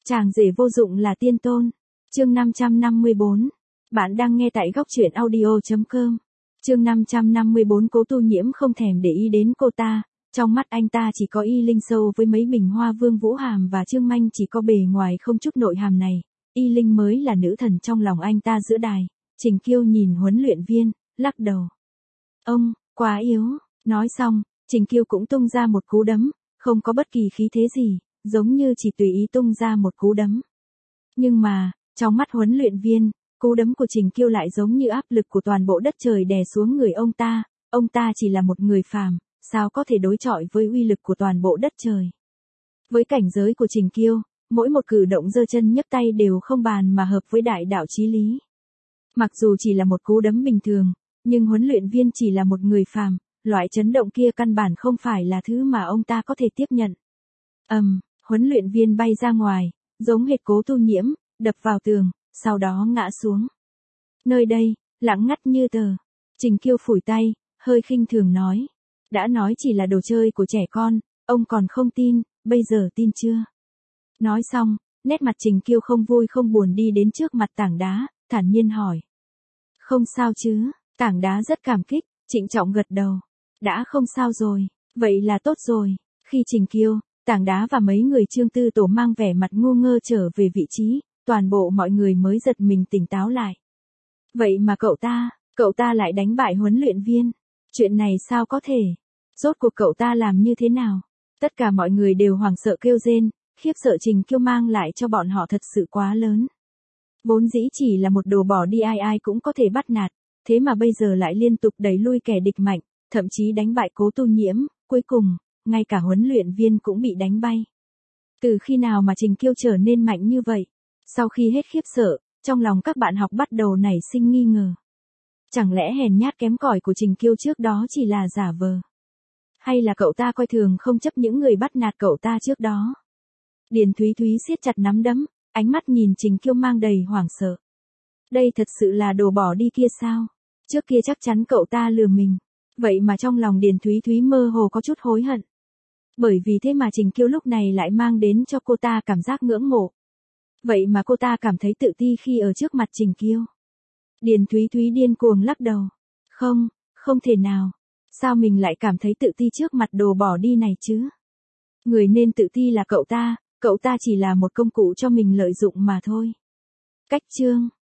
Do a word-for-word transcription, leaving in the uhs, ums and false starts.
Chàng rể vô dụng là tiên tôn. Chương năm trăm năm mươi bốn. Bạn đang nghe tại góc truyện audio chấm com. Chương năm trăm năm mươi bốn. Cố Tu Nhiễm không thèm để ý đến cô ta, trong mắt anh ta chỉ có Y Linh Sâu với mấy bình hoa Vương Vũ Hàm và Trương Manh chỉ có bề ngoài không chút nội hàm này. Y Linh mới là nữ thần trong lòng anh ta giữa đài. Trình Kiêu nhìn huấn luyện viên, lắc đầu. Ông, quá yếu. Nói xong, Trình Kiêu cũng tung ra một cú đấm, không có bất kỳ khí thế gì, giống như chỉ tùy ý tung ra một cú đấm. Nhưng mà, trong mắt huấn luyện viên, cú đấm của Trình Kiêu lại giống như áp lực của toàn bộ đất trời đè xuống người ông ta, ông ta chỉ là một người phàm, sao có thể đối chọi với uy lực của toàn bộ đất trời. Với cảnh giới của Trình Kiêu, mỗi một cử động giơ chân nhấc tay đều không bàn mà hợp với đại đạo chí lý. Mặc dù chỉ là một cú đấm bình thường, nhưng huấn luyện viên chỉ là một người phàm, loại chấn động kia căn bản không phải là thứ mà ông ta có thể tiếp nhận. Ầm, um, huấn luyện viên bay ra ngoài, giống hệt Cố Tu Nhiễm, đập vào tường, sau đó ngã xuống. Nơi đây, lặng ngắt như tờ. Trình Kiêu phủi tay, hơi khinh thường nói. Đã nói chỉ là đồ chơi của trẻ con, ông còn không tin, bây giờ tin chưa? Nói xong, nét mặt Trình Kiêu không vui không buồn đi đến trước mặt tảng đá, thản nhiên hỏi. Không sao chứ? Tảng đá rất cảm kích, trịnh trọng gật đầu. Đã không sao rồi, vậy là tốt rồi. Khi Trình Kiêu, tảng đá và mấy người Trương Tư Tổ mang vẻ mặt ngu ngơ trở về vị trí, toàn bộ mọi người mới giật mình tỉnh táo lại. Vậy mà cậu ta, cậu ta lại đánh bại huấn luyện viên. Chuyện này sao có thể? Rốt cuộc cậu ta làm như thế nào? Tất cả mọi người đều hoảng sợ kêu rên, khiếp sợ Trình Kiêu mang lại cho bọn họ thật sự quá lớn. Vốn dĩ chỉ là một đồ bỏ đi ai ai cũng có thể bắt nạt, thế mà bây giờ lại liên tục đẩy lui kẻ địch mạnh, thậm chí đánh bại Cố Tu Nhiễm, cuối cùng, ngay cả huấn luyện viên cũng bị đánh bay. Từ khi nào mà Trình Kiêu trở nên mạnh như vậy? Sau khi hết khiếp sợ, trong lòng các bạn học bắt đầu nảy sinh nghi ngờ. Chẳng lẽ hèn nhát kém cỏi của Trình Kiêu trước đó chỉ là giả vờ? Hay là cậu ta coi thường không chấp những người bắt nạt cậu ta trước đó? Điền Thúy Thúy siết chặt nắm đấm, ánh mắt nhìn Trình Kiêu mang đầy hoảng sợ. Đây thật sự là đồ bỏ đi kia sao? Trước kia chắc chắn cậu ta lừa mình. Vậy mà trong lòng Điền Thúy Thúy mơ hồ có chút hối hận. Bởi vì thế mà Trình Kiêu lúc này lại mang đến cho cô ta cảm giác ngưỡng mộ. Vậy mà cô ta cảm thấy tự ti khi ở trước mặt Trình Kiêu. Điền Thúy Thúy điên cuồng lắc đầu. Không, không thể nào. Sao mình lại cảm thấy tự ti trước mặt đồ bỏ đi này chứ? Người nên tự ti là cậu ta, cậu ta chỉ là một công cụ cho mình lợi dụng mà thôi. Cách chương